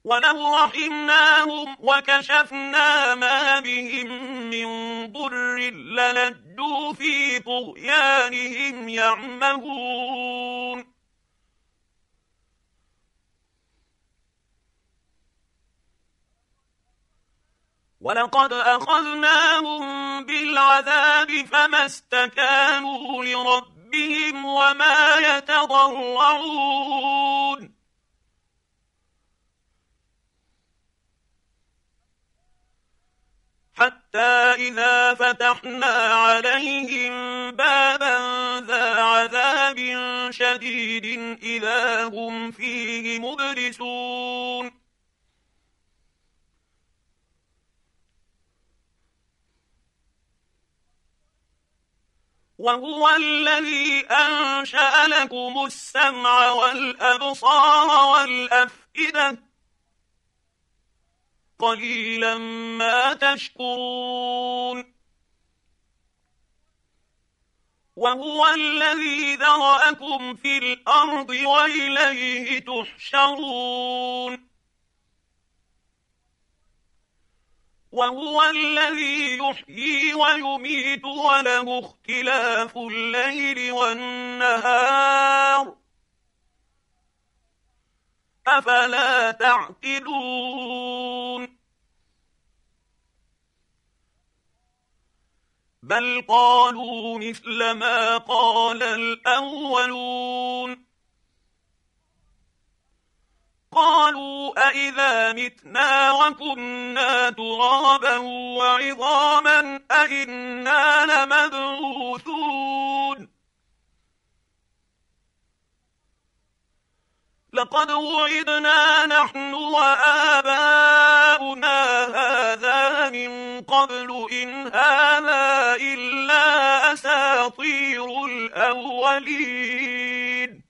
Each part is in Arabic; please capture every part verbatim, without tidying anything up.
ولو رحمناهم وكشفنا ما بهم من ضر للجوا في طغيانهم يعمهون ولقد أخذناهم بالعذاب فما استكانوا لربهم وما يتضرعون حتى إذا فتحنا عليهم بابا ذا عذاب شديد إذا هم فيه مبلسون وهو الذي أنشأ لكم السمع والأبصار والأفئدة قليلا ما تشكرون وهو الذي ذرأكم في الأرض وإليه تحشرون وهو الذي يحيي ويميت وله اختلاف الليل والنهار أفلا تعقلون بل قالوا مثل ما قال الأولون قالوا أئذا متنا وكنا ترابا وعظاما أئنا لمبعوثون لقد وعدنا نحن وآباؤنا هذا من قبل إن هذا إلا أساطير الأولين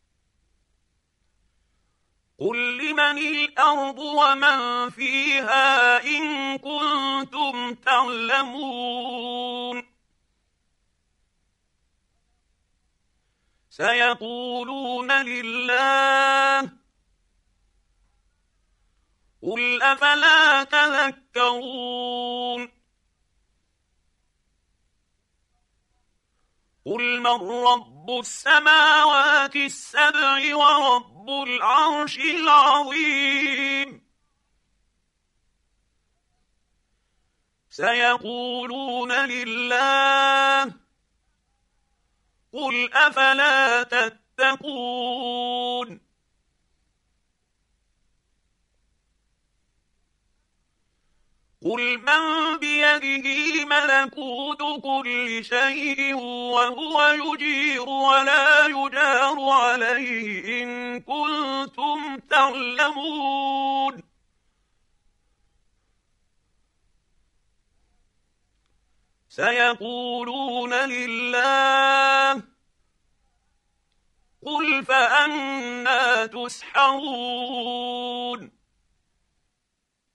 قل لمن الأرض ومن فيها إن كنتم تعلمون سيقولون لله قل أفلا تذكرون قل من رب السماوات السبع ورب العرش العظيم سيقولون لله قل أفلا تتقون قل من بيده ملكوت كل شيء وهو يجير ولا يجار عليه إن كنتم تعلمون سيقولون لله قل فأنى تسحرون